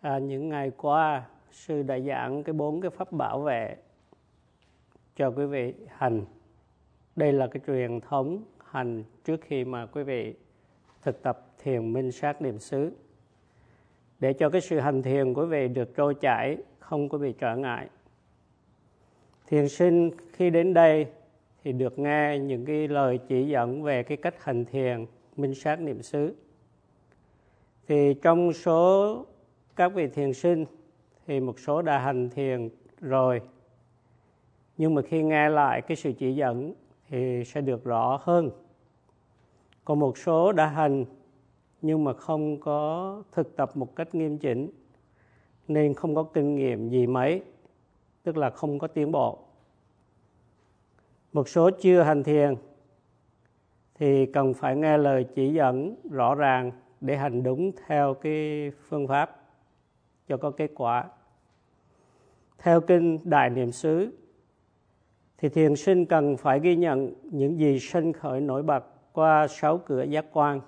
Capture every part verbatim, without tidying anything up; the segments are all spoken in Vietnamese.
À, những ngày qua, sư đã giảng cái bốn cái pháp bảo vệ cho quý vị hành. Đây là cái truyền thống hành trước khi mà quý vị thực tập thiền minh sát niệm xứ, để cho cái sự hành thiền của quý vị được trôi chảy, không có bị trở ngại. Thiền sinh khi đến đây thì được nghe những cái lời chỉ dẫn về cái cách hành thiền minh sát niệm xứ. Thì trong số các vị thiền sinh thì một số đã hành thiền rồi, nhưng mà khi nghe lại cái sự chỉ dẫn thì sẽ được rõ hơn. Còn một số đã hành nhưng mà không có thực tập một cách nghiêm chỉnh, nên không có kinh nghiệm gì mấy, tức là không có tiến bộ. Một số chưa hành thiền thì cần phải nghe lời chỉ dẫn rõ ràng để hành đúng theo cái phương pháp cho có kết quả. Theo kinh Đại Niệm xứ thì thiền sinh cần phải ghi nhận những gì sanh khởi nổi bật qua sáu cửa giác quan.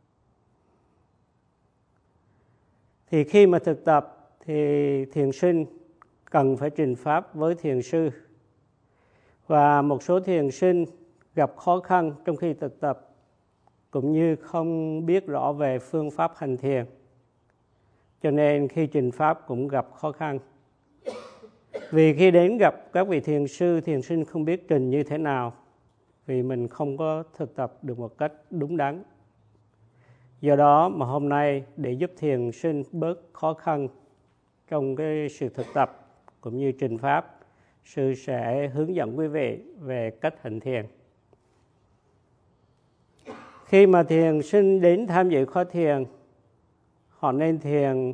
Thì khi mà thực tập thì thiền sinh cần phải trình pháp với thiền sư. Và một số thiền sinh gặp khó khăn trong khi thực tập, cũng như không biết rõ về phương pháp hành thiền, cho nên khi trình pháp cũng gặp khó khăn. Vì khi đến gặp các vị thiền sư, thiền sinh không biết trình như thế nào, vì mình không có thực tập được một cách đúng đắn. Do đó mà hôm nay để giúp thiền sinh bớt khó khăn trong cái sự thực tập cũng như trình pháp, sư sẽ hướng dẫn quý vị về cách hành thiền. Khi mà thiền sinh đến tham dự khóa thiền, họ nên thiền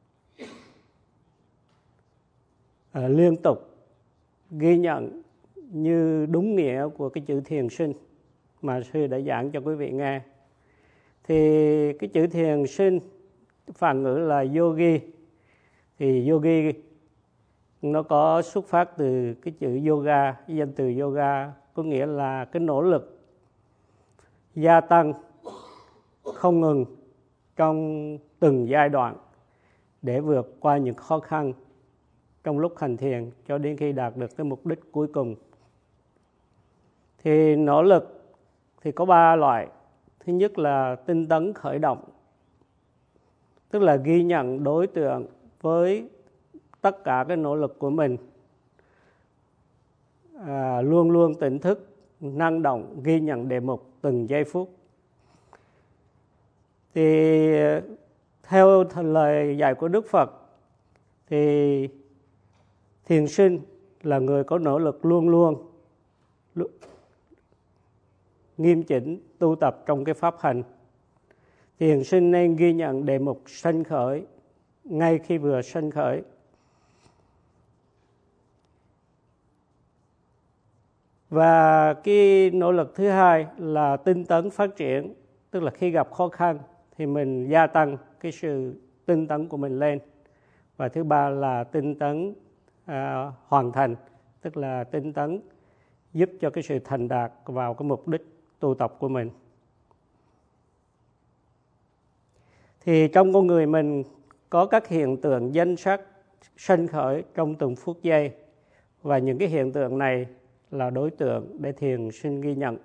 uh, liên tục, ghi nhận như đúng nghĩa của cái chữ thiền sinh mà sư đã giảng cho quý vị nghe. Thì cái chữ thiền sinh, phản ngữ là yogi, thì yogi nó có xuất phát từ cái chữ yoga, danh từ yoga có nghĩa là cái nỗ lực gia tăng không ngừng trong từng giai đoạn để vượt qua những khó khăn trong lúc hành thiền cho đến khi đạt được cái mục đích cuối cùng. Thì nỗ lực thì có ba loại. Thứ nhất là tinh tấn khởi động, tức là ghi nhận đối tượng với tất cả cái nỗ lực của mình, à, luôn luôn tỉnh thức, năng động, ghi nhận đề mục từng giây phút. Thì theo lời dạy của Đức Phật thì thiền sinh là người có nỗ lực luôn luôn nghiêm chỉnh tu tập trong cái pháp hành. Thiền sinh nên ghi nhận đề mục sanh khởi ngay khi vừa sanh khởi. Và cái nỗ lực thứ hai là tinh tấn phát triển, tức là khi gặp khó khăn thì mình gia tăng cái sự tinh tấn của mình lên. Và thứ ba là tinh tấn à, hoàn thành, tức là tinh tấn giúp cho cái sự thành đạt vào cái mục đích tu tập của mình. Thì trong con người mình có các hiện tượng danh sắc sanh khởi trong từng phút giây, và những cái hiện tượng này là đối tượng để thiền sinh ghi nhận.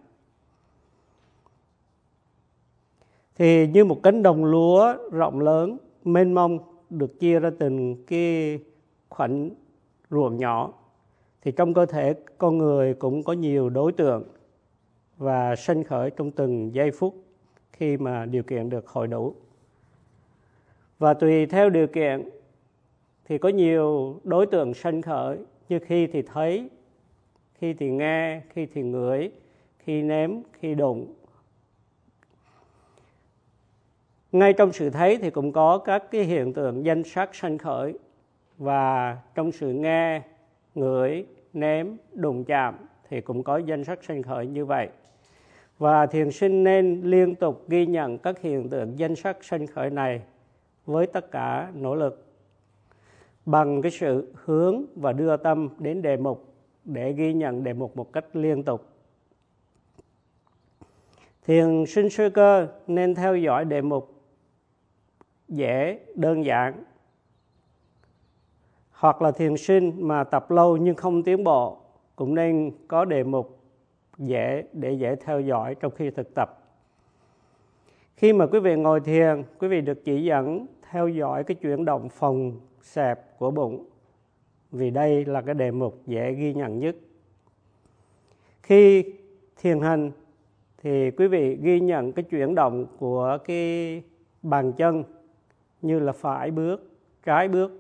Thì như một cánh đồng lúa rộng lớn, mênh mông được chia ra từng cái khoảnh ruộng nhỏ, thì trong cơ thể con người cũng có nhiều đối tượng và sanh khởi trong từng giây phút khi mà điều kiện được hội đủ. Và tùy theo điều kiện thì có nhiều đối tượng sanh khởi, như khi thì thấy, khi thì nghe, khi thì ngửi, khi nếm, khi đụng. Ngay trong sự thấy thì cũng có các cái hiện tượng danh sắc sanh khởi, và trong sự nghe, ngửi, nếm, đụng chạm thì cũng có danh sắc sanh khởi như vậy. Và thiền sinh nên liên tục ghi nhận các hiện tượng danh sắc sanh khởi này với tất cả nỗ lực, bằng cái sự hướng và đưa tâm đến đề mục để ghi nhận đề mục một cách liên tục. Thiền sinh sơ cơ nên theo dõi đề mục dễ, đơn giản hoặc là thiền sinh mà tập lâu nhưng không tiến bộ cũng nên có đề mục dễ để dễ theo dõi trong khi thực tập. Khi mà quý vị ngồi thiền, quý vị được chỉ dẫn theo dõi cái chuyển động phồng xẹp của bụng, vì đây là cái đề mục dễ ghi nhận nhất. Khi thiền hành thì quý vị ghi nhận cái chuyển động của cái bàn chân như là phải bước, trái bước.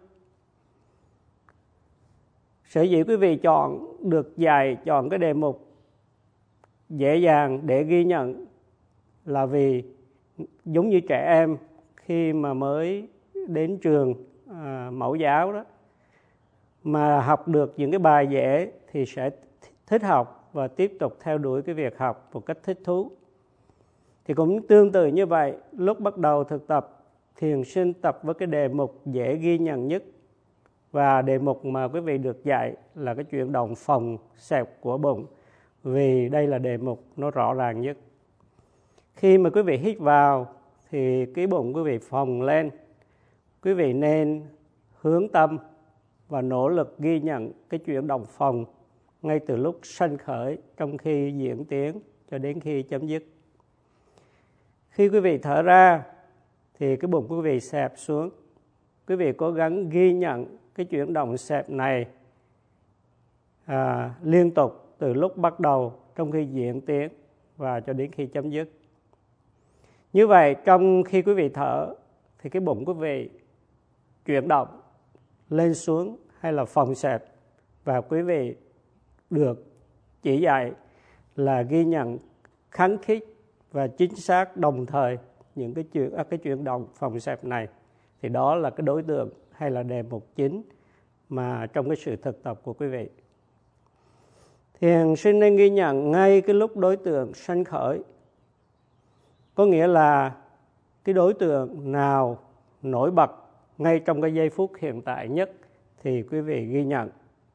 Sở dĩ quý vị chọn được dạy, chọn cái đề mục dễ dàng để ghi nhận là vì giống như trẻ em khi mà mới đến trường à, mẫu giáo đó, mà học được những cái bài dễ thì sẽ thích học và tiếp tục theo đuổi cái việc học một cách thích thú. Thì cũng tương tự như vậy, lúc bắt đầu thực tập, thiền sinh tập với cái đề mục dễ ghi nhận nhất, và đề mục mà quý vị được dạy là cái chuyển động phồng xẹp của bụng, vì đây là đề mục nó rõ ràng nhất. Khi mà quý vị hít vào thì cái bụng quý vị phồng lên, quý vị nên hướng tâm và nỗ lực ghi nhận cái chuyển động phồng ngay từ lúc sanh khởi trong khi diễn tiến cho đến khi chấm dứt. Khi quý vị thở ra thì cái bụng quý vị xẹp xuống. Quý vị cố gắng ghi nhận cái chuyển động xẹp này à, liên tục từ lúc bắt đầu trong khi diễn tiến và cho đến khi chấm dứt. Như vậy, trong khi quý vị thở thì cái bụng quý vị chuyển động lên xuống hay là phồng xẹp, và quý vị được chỉ dạy là ghi nhận kháng khích và chính xác đồng thời những cái chuyển cái chuyển động phồng xẹp này. Thì đó là cái đối tượng hay là đề mục chính mà trong cái sự thực tập của quý vị. Thiền sinh nên ghi nhận ngay cái lúc đối tượng sanh khởi. Có nghĩa là cái đối tượng nào nổi bật ngay trong cái giây phút hiện tại nhất thì quý vị ghi nhận.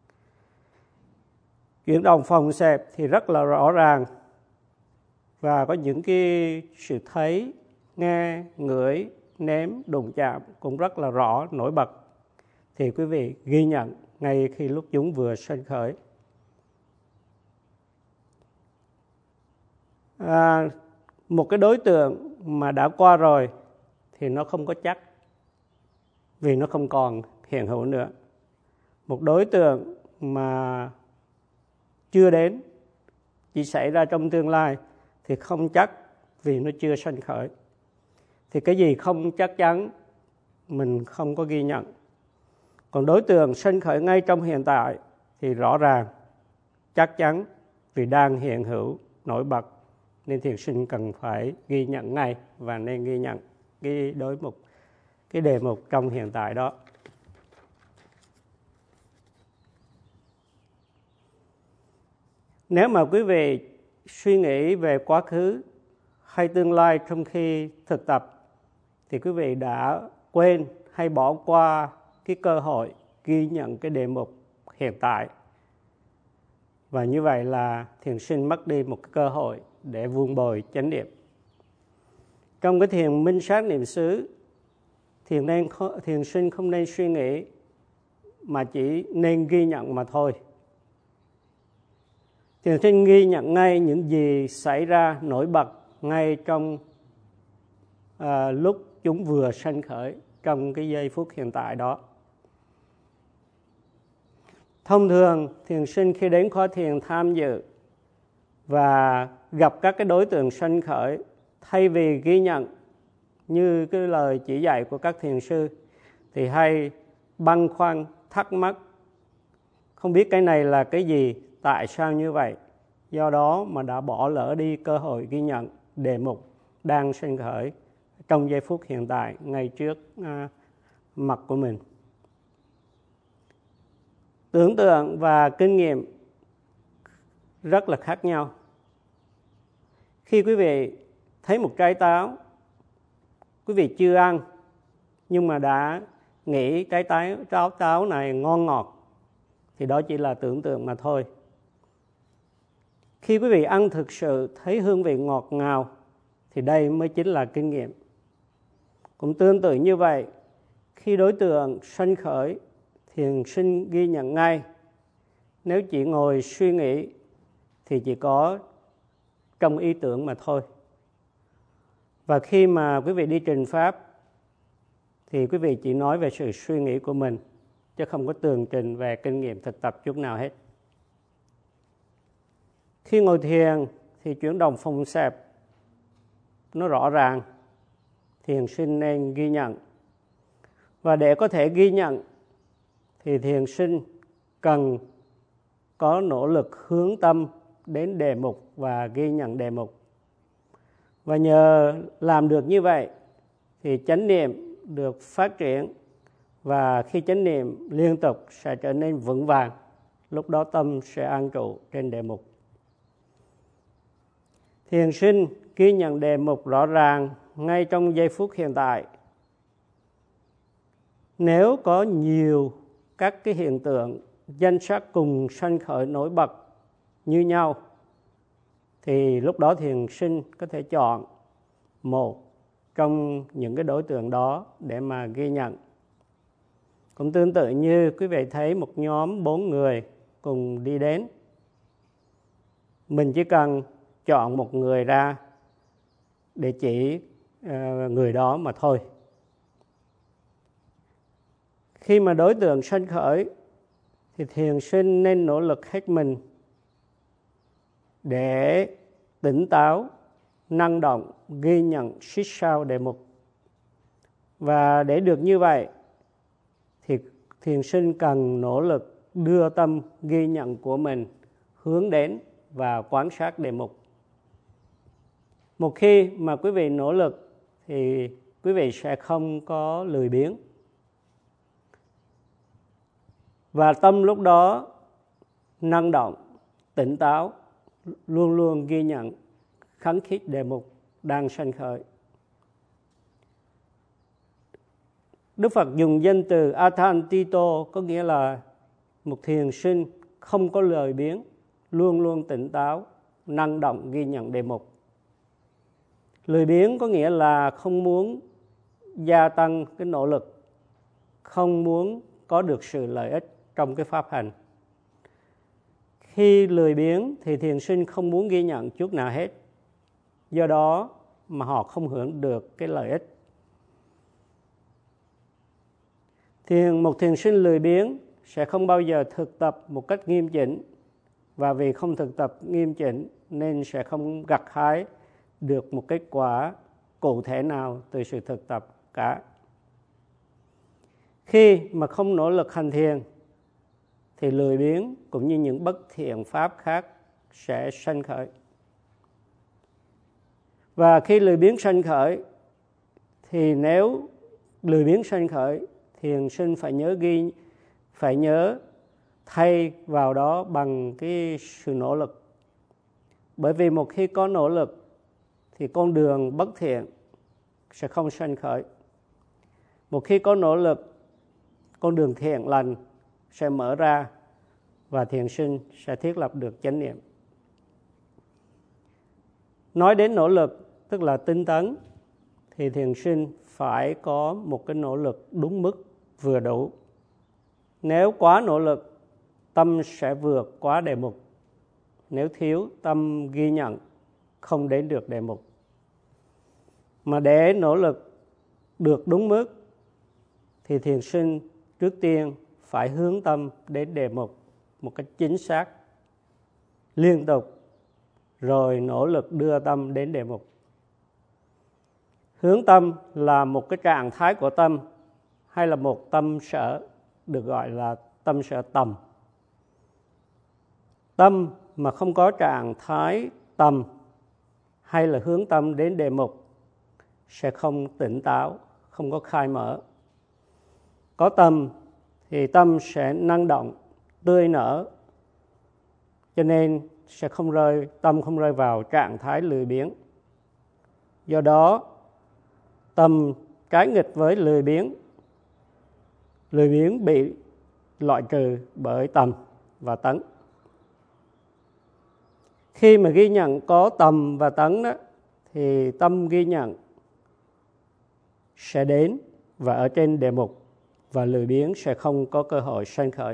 Chuyển động phồng xẹp thì rất là rõ ràng, và có những cái sự thấy, nghe, ngửi, nếm, đụng chạm cũng rất là rõ, nổi bật. Thì quý vị ghi nhận ngay khi lúc chúng vừa sanh khởi. À, một cái đối tượng mà đã qua rồi thì nó không có chắc, vì nó không còn hiện hữu nữa. Một đối tượng mà chưa đến, chỉ xảy ra trong tương lai thì không chắc, vì nó chưa sanh khởi. Thì cái gì không chắc chắn mình không có ghi nhận. Còn đối tượng sanh khởi ngay trong hiện tại thì rõ ràng, chắc chắn, vì đang hiện hữu, nổi bật, nên thiền sinh cần phải ghi nhận ngay và nên ghi nhận cái đối mục, cái đề mục trong hiện tại đó. Nếu mà quý vị suy nghĩ về quá khứ hay tương lai trong khi thực tập thì quý vị đã quên hay bỏ qua cái cơ hội ghi nhận cái đề mục hiện tại. Và như vậy là thiền sinh mất đi một cái cơ hội để vun bồi chánh niệm. Trong cái thiền minh sát niệm xứ, thiền, nên, thiền sinh không nên suy nghĩ mà chỉ nên ghi nhận mà thôi. Thiền sinh ghi nhận ngay những gì xảy ra nổi bật ngay trong à, lúc chúng vừa sanh khởi, trong cái giây phút hiện tại đó. Thông thường, thiền sinh khi đến khóa thiền tham dự và gặp các cái đối tượng sanh khởi, thay vì ghi nhận như cái lời chỉ dạy của các thiền sư, thì hay băn khoăn, thắc mắc, không biết cái này là cái gì, tại sao như vậy. Do đó mà đã bỏ lỡ đi cơ hội ghi nhận đề mục đang sanh khởi trong giây phút hiện tại ngay trước uh, mặt của mình. Tưởng tượng và kinh nghiệm rất là khác nhau. Khi quý vị thấy một trái táo, quý vị chưa ăn, nhưng mà đã nghĩ trái táo, táo này ngon ngọt, thì đó chỉ là tưởng tượng mà thôi. Khi quý vị ăn thực sự thấy hương vị ngọt ngào, thì đây mới chính là kinh nghiệm. Cũng tương tự như vậy, khi đối tượng sanh khởi thiền sinh ghi nhận ngay. Nếu chỉ ngồi suy nghĩ thì chỉ có trong ý tưởng mà thôi. Và khi mà quý vị đi trình pháp thì quý vị chỉ nói về sự suy nghĩ của mình, chứ không có tường trình về kinh nghiệm thực tập chút nào hết. Khi ngồi thiền thì chuyển động phòng xẹp nó rõ ràng, thiền sinh nên ghi nhận. Và để có thể ghi nhận thì thiền sinh cần có nỗ lực hướng tâm đến đề mục và ghi nhận đề mục. Và nhờ làm được như vậy thì chánh niệm được phát triển, và khi chánh niệm liên tục sẽ trở nên vững vàng, lúc đó tâm sẽ an trụ trên đề mục. Thiền sinh ghi nhận đề mục rõ ràng ngay trong giây phút hiện tại. Nếu có nhiều các cái hiện tượng danh sắc cùng sanh khởi nổi bật như nhau thì lúc đó thiền sinh có thể chọn một trong những cái đối tượng đó để mà ghi nhận. Cũng tương tự như quý vị thấy một nhóm bốn người cùng đi đến, mình chỉ cần chọn một người ra để chỉ uh, người đó mà thôi. Khi mà đối tượng sanh khởi thì thiền sinh nên nỗ lực hết mình để tỉnh táo, năng động, ghi nhận xích sao đề mục. Và để được như vậy thì thiền sinh cần nỗ lực đưa tâm ghi nhận của mình hướng đến và quan sát đề mục. Một khi mà quý vị nỗ lực thì quý vị sẽ không có lười biếng. Và tâm lúc đó năng động, tỉnh táo, luôn luôn ghi nhận khấn khích đề mục đang sanh khởi. Đức Phật dùng danh từ Atthantito, có nghĩa là một thiền sinh không có lười biếng, luôn luôn tỉnh táo, năng động ghi nhận đề mục. Lười biếng có nghĩa là không muốn gia tăng cái nỗ lực, không muốn có được sự lợi ích trong cái pháp hành. Khi lười biếng thì thiền sinh không muốn ghi nhận chút nào hết, do đó mà họ không hưởng được cái lợi ích. Thiền, một thiền sinh lười biếng sẽ không bao giờ thực tập một cách nghiêm chỉnh, và vì không thực tập nghiêm chỉnh nên sẽ không gặt hái được một kết quả cụ thể nào từ sự thực tập cả. Khi mà không nỗ lực hành thiền thì lười biếng cũng như những bất thiện pháp khác sẽ sanh khởi. Và khi lười biếng sanh khởi thì nếu lười biếng sanh khởi, thiền sinh phải nhớ ghi, phải nhớ thay vào đó bằng cái sự nỗ lực. Bởi vì một khi có nỗ lực thì con đường bất thiện sẽ không sanh khởi. Một khi có nỗ lực, con đường thiện lành sẽ mở ra và thiền sinh sẽ thiết lập được chánh niệm. Nói đến nỗ lực, tức là tinh tấn, thì thiền sinh phải có một cái nỗ lực đúng mức, vừa đủ. Nếu quá nỗ lực, tâm sẽ vượt quá đề mục. Nếu thiếu, tâm ghi nhận không đến được đề mục. Mà để nỗ lực được đúng mức thì thiền sinh trước tiên phải hướng tâm đến đề mục một cách chính xác, liên tục, rồi nỗ lực đưa tâm đến đề mục. Hướng tâm là một cái trạng thái của tâm, hay là một tâm sở, được gọi là tâm sở tầm. Tâm mà không có trạng thái tầm hay là hướng tâm đến đề mục sẽ không tỉnh táo, không có khai mở. Có tâm thì tâm sẽ năng động, tươi nở, cho nên sẽ không rơi, tâm không rơi vào trạng thái lười biếng. Do đó, tâm trái nghịch với lười biếng. Lười biếng bị loại trừ bởi tầm và tấn. Khi mà ghi nhận có tầm và tấn đó, thì tâm ghi nhận sẽ đến và ở trên đề mục và lười biếng sẽ không có cơ hội sanh khởi.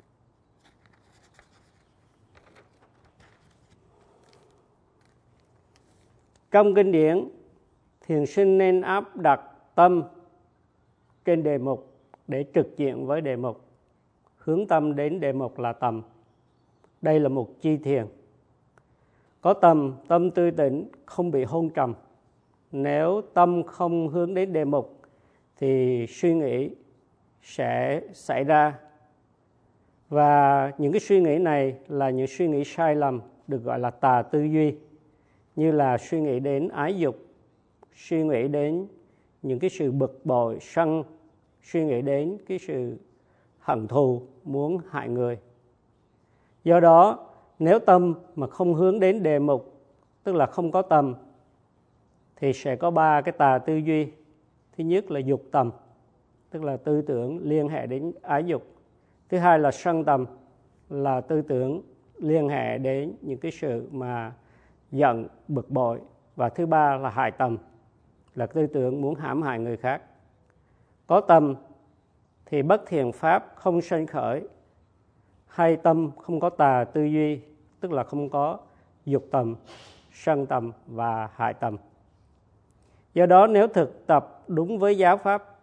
Trong kinh điển, thiền sinh nên áp đặt tâm trên đề mục để trực diện với đề mục, hướng tâm đến đề mục là tầm. Đây là một chi thiền. Có tầm, tâm tươi tỉnh, không bị hôn trầm. Nếu tâm không hướng đến đề mục thì suy nghĩ sẽ xảy ra. Và những cái suy nghĩ này là những suy nghĩ sai lầm, được gọi là tà tư duy, như là suy nghĩ đến ái dục, suy nghĩ đến những cái sự bực bội, sân, suy nghĩ đến cái sự hận thù, muốn hại người. Do đó, nếu tâm mà không hướng đến đề mục, tức là không có tầm, thì sẽ có ba cái tà tư duy. Thứ nhất là dục tầm, tức là tư tưởng liên hệ đến ái dục. Thứ hai là sân tầm, là tư tưởng liên hệ đến những cái sự mà giận, bực bội. Và thứ ba là hại tầm, là tư tưởng muốn hãm hại người khác. Có tầm thì bất thiện pháp không sanh khởi, hay tâm không có tà tư duy, tức là không có dục tầm, sân tầm và hại tầm. Do đó nếu thực tập đúng với giáo pháp,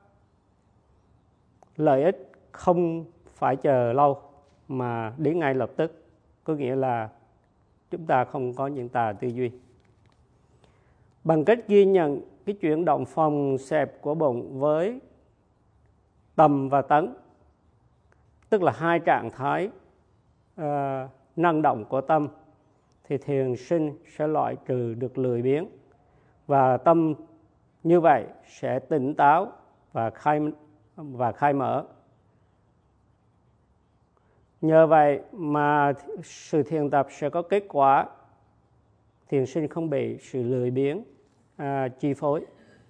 lợi ích không phải chờ lâu mà đến ngay lập tức, có nghĩa là chúng ta không có những tà tư duy. Bằng cách ghi nhận cái chuyển động phòng xẹp của bụng với tầm và tấn, tức là hai trạng thái uh, năng động của tâm, thì thiền sinh sẽ loại trừ được lười biếng, và tâm như vậy sẽ tỉnh táo và khai, và khai mở. Nhờ vậy mà sự thiền tập sẽ có kết quả, thiền sinh không bị sự lười biếng à, chi phối.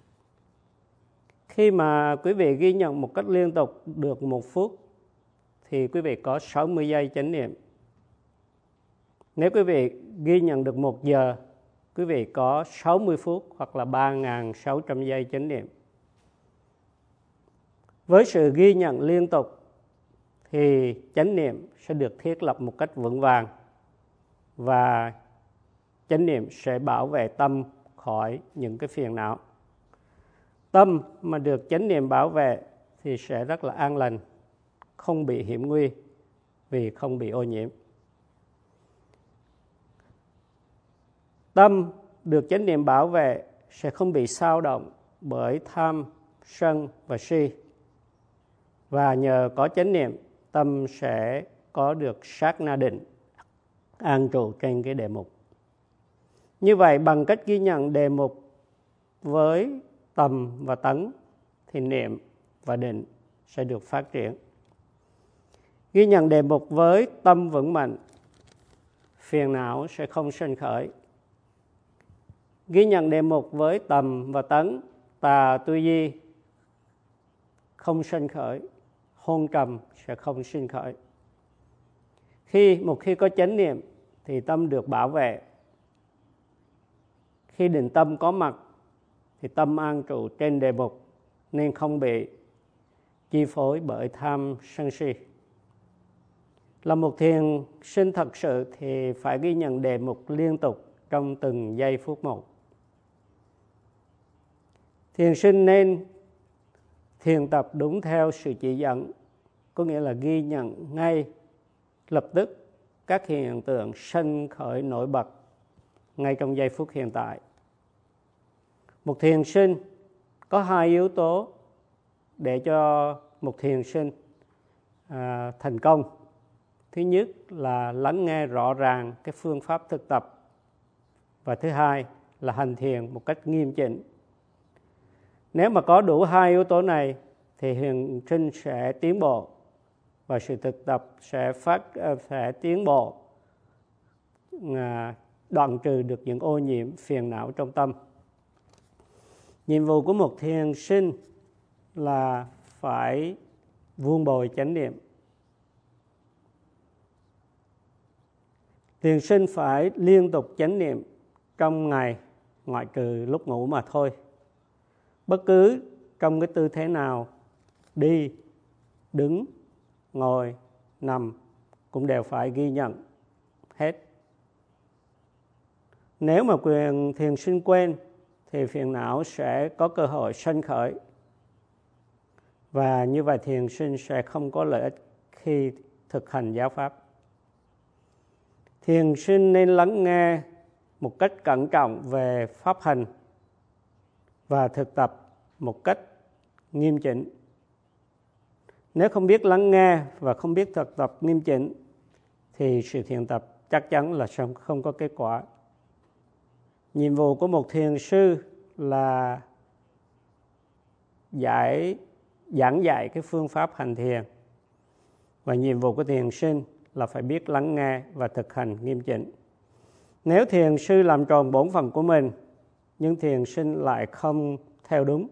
Khi mà quý vị ghi nhận một cách liên tục được một phút, thì quý vị có sáu mươi giây chánh niệm. Nếu quý vị ghi nhận được một giờ, quý vị có sáu mươi phút hoặc là ba nghìn sáu trăm giây chánh niệm. Với sự ghi nhận liên tục thì chánh niệm sẽ được thiết lập một cách vững vàng, và chánh niệm sẽ bảo vệ tâm khỏi những cái phiền não. Tâm mà được chánh niệm bảo vệ thì sẽ rất là an lành, không bị hiểm nguy vì không bị ô nhiễm. Tâm được chánh niệm bảo vệ sẽ không bị xao động bởi tham, sân và si. Và nhờ có chánh niệm, tâm sẽ có được sát na định, an trụ trên cái đề mục. Như vậy, bằng cách ghi nhận đề mục với tầm và tấn, thì niệm và định sẽ được phát triển. Ghi nhận đề mục với tâm vững mạnh, phiền não sẽ không sinh khởi. Ghi nhận đề mục với tầm và tấn, tà tư duy không sinh khởi, hôn trầm sẽ không sinh khởi. Khi một khi có chánh niệm thì tâm được bảo vệ. Khi định tâm có mặt thì tâm an trụ trên đề mục, nên không bị chi phối bởi tham sân si. Là một thiền sinh thật sự thì phải ghi nhận đề mục liên tục trong từng giây phút một. Thiền sinh nên thiền tập đúng theo sự chỉ dẫn, có nghĩa là ghi nhận ngay lập tức các hiện tượng sanh khởi nổi bật ngay trong giây phút hiện tại. Một thiền sinh có hai yếu tố để cho một thiền sinh à, thành công. Thứ nhất là lắng nghe rõ ràng cái phương pháp thực tập, và thứ hai là hành thiền một cách nghiêm chỉnh. Nếu mà có đủ hai yếu tố này thì thiền sinh sẽ tiến bộ, và sự thực tập sẽ phát sẽ tiến bộ, đoạn trừ được những ô nhiễm phiền não trong tâm. Nhiệm vụ của một thiền sinh là phải vun bồi chánh niệm. Thiền sinh phải liên tục chánh niệm trong ngày, ngoại trừ lúc ngủ mà thôi. Bất cứ trong cái tư thế nào, đi, đứng, ngồi, nằm cũng đều phải ghi nhận hết. Nếu mà quyền thiền sinh quên thì phiền não sẽ có cơ hội sanh khởi, và như vậy thiền sinh sẽ không có lợi ích khi thực hành giáo pháp. Thiền sinh nên lắng nghe một cách cẩn trọng về pháp hành và thực tập một cách nghiêm chỉnh. Nếu không biết lắng nghe và không biết thực tập nghiêm chỉnh thì sự thiền tập chắc chắn là không có kết quả. Nhiệm vụ của một thiền sư là giải, giảng dạy cái phương pháp hành thiền, và nhiệm vụ của thiền sinh là phải biết lắng nghe và thực hành nghiêm chỉnh. Nếu thiền sư làm tròn bổn phận của mình nhưng thiền sinh lại không theo đúng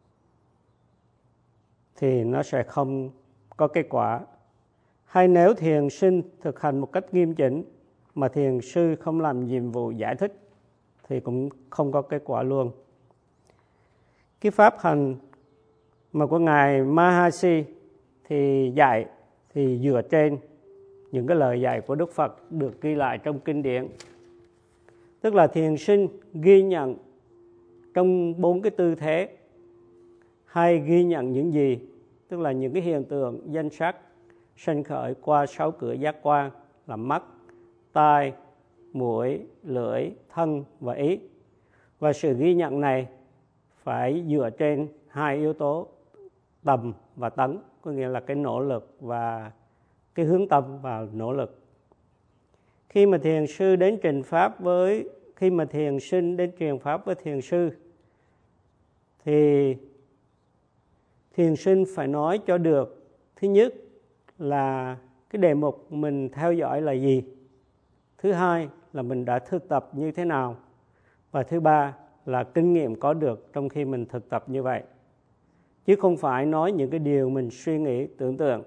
thì nó sẽ không có kết quả. Hay nếu thiền sinh thực hành một cách nghiêm chỉnh mà thiền sư không làm nhiệm vụ giải thích thì cũng không có kết quả luôn. Cái pháp hành mà của Ngài Mahasi thì dạy thì dựa trên những cái lời dạy của Đức Phật được ghi lại trong kinh điển. Tức là thiền sinh ghi nhận trong bốn cái tư thế, hay ghi nhận những gì, tức là những cái hiện tượng danh sắc sanh khởi qua sáu cửa giác quan là mắt, tai, mũi, lưỡi, thân và ý. Và sự ghi nhận này phải dựa trên hai yếu tố tầm và tấn, có nghĩa là cái nỗ lực và cái hướng tâm vào nỗ lực. Khi mà thiền sư đến trình pháp với khi mà thiền sinh đến truyền pháp với thiền sư thì thiền sinh phải nói cho được, thứ nhất là cái đề mục mình theo dõi là gì, thứ hai là mình đã thực tập như thế nào, và thứ ba là kinh nghiệm có được trong khi mình thực tập như vậy, chứ không phải nói những cái điều mình suy nghĩ tưởng tượng.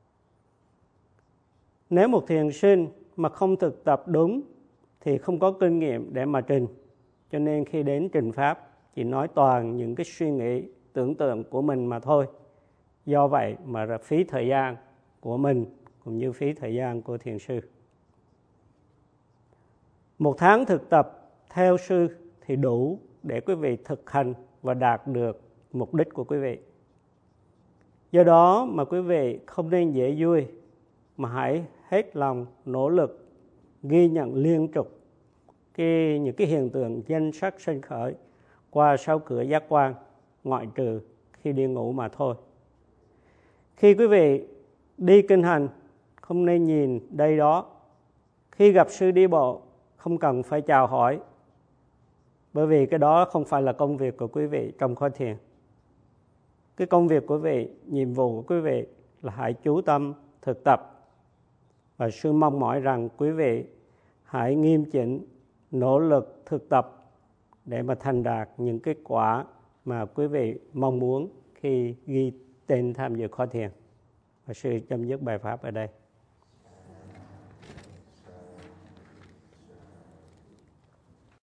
Nếu một thiền sinh mà không thực tập đúng thì không có kinh nghiệm để mà trình, cho nên khi đến trình pháp chỉ nói toàn những cái suy nghĩ tưởng tượng của mình mà thôi. Do vậy mà phí thời gian của mình cũng như phí thời gian của thiền sư. Một tháng thực tập theo sư thì đủ để quý vị thực hành và đạt được mục đích của quý vị. Do đó mà quý vị không nên dễ vui, mà hãy hết lòng nỗ lực ghi nhận liên tục cái, những cái hiện tượng danh sắc sanh khởi qua sáu cửa giác quan, ngoại trừ khi đi ngủ mà thôi. Khi quý vị đi kinh hành không nên nhìn đây đó. Khi gặp sư đi bộ không cần phải chào hỏi, bởi vì cái đó không phải là công việc của quý vị trong khóa thiền. Cái công việc của quý vị, nhiệm vụ của quý vị là hãy chú tâm thực tập, và sư mong mỏi rằng quý vị hãy nghiêm chỉnh nỗ lực thực tập để mà thành đạt những kết quả mà quý vị mong muốn khi ghi tên tham dự khóa thiền. Và sư chấm dứt bài pháp ở đây.